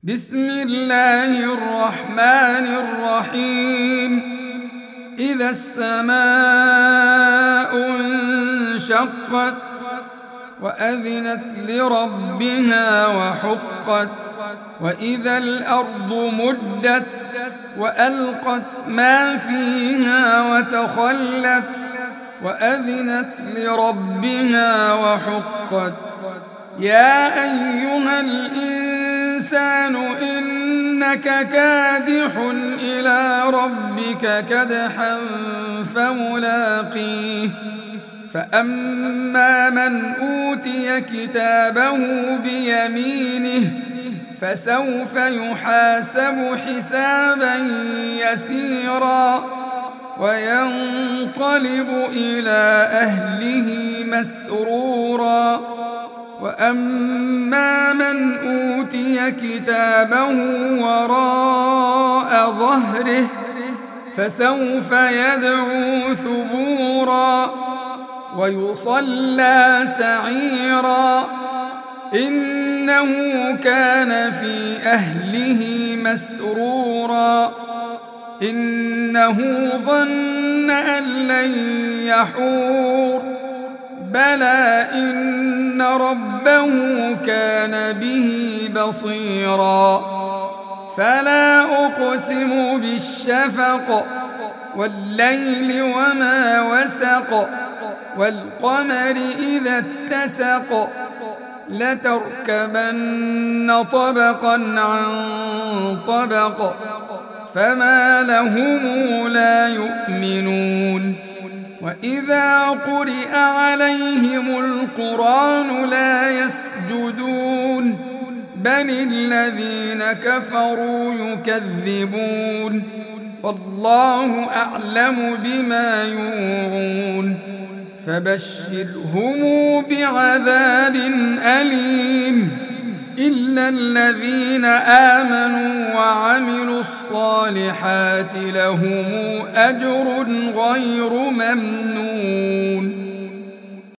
بسم الله الرحمن الرحيم. إذا السماء انشقت وأذنت لربها وحقت وإذا الأرض مدت وألقت ما فيها وتخلت وأذنت لربها وحقت. يا أيها الإنسان إنك كادح إلى ربك كدحا فملاقيه. فأما من أوتي كتابه بيمينه فسوف يحاسب حسابا يسيرا وينقلب إلى أهله مسرورا. وأما من أوتي كتابه وراء ظهره فسوف يدعو ثبورا ويصلى سعيرا إنه كان في أهله مسرورا إنه ظن أن لن يحور بلى إن ربه كان به بصيرا. فلا أقسم بالشفق والليل وما وسق والقمر إذا اتسق لتركبن طبقا عن طبق فما لهم لا يؤمنون. وإذا قرئ عليهم القرآن لا يسجدون بل الذين كفروا يكذبون والله أعلم بما يوعون. فبشرهم بعذاب أليم إلا الذين آمنوا وعملوا الصالحات لهم أجر غير ممنون.